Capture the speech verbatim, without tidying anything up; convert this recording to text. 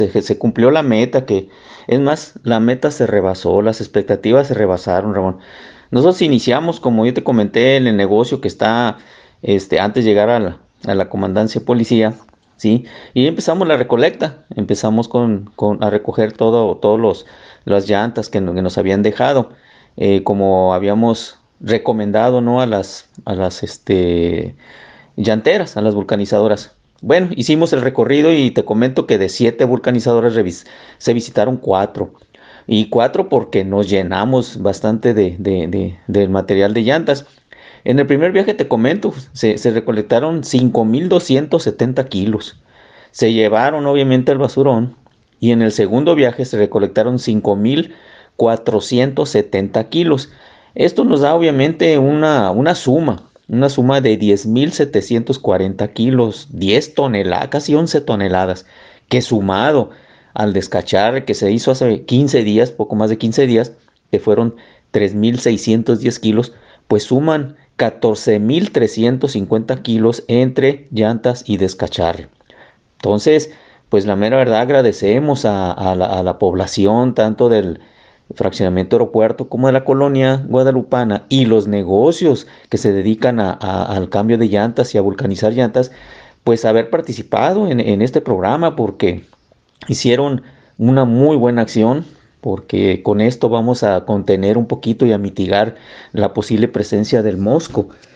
se, se cumplió la meta, que es más, la meta se rebasó, las expectativas se rebasaron, Ramón. Nosotros iniciamos, como yo te comenté, en el negocio que está, este, antes de llegar a la, a la comandancia de policía, ¿sí? Y empezamos la recolecta, empezamos con, con- a recoger todo, todos los, las llantas que, no- que nos habían dejado, eh, como habíamos recomendado, ¿no? A las, a las, este, llanteras, a las vulcanizadoras. Bueno, hicimos el recorrido y te comento que de siete vulcanizadoras revis- se visitaron cuatro. Y cuatro porque nos llenamos bastante de, de- de- del material de llantas. En el primer viaje te comento, se, se recolectaron cinco mil doscientos setenta kilos. Se llevaron obviamente el basurón. Y en el segundo viaje se recolectaron cinco mil cuatrocientos setenta kilos. Esto nos da obviamente una, una suma, una suma de diez mil setecientos cuarenta kilos, diez toneladas, casi once toneladas, que sumado al descachar que se hizo hace quince días, poco más de quince días, que fueron tres mil seiscientos diez kilos, pues suman catorce mil trescientos cincuenta kilos entre llantas y descacharre. Entonces, pues la mera verdad agradecemos a, a la, a la población, tanto del fraccionamiento aeropuerto como de la colonia guadalupana y los negocios que se dedican a- a- al cambio de llantas y a vulcanizar llantas, pues haber participado en, en este programa porque hicieron una muy buena acción, porque con esto vamos a contener un poquito y a mitigar la posible presencia del mosco.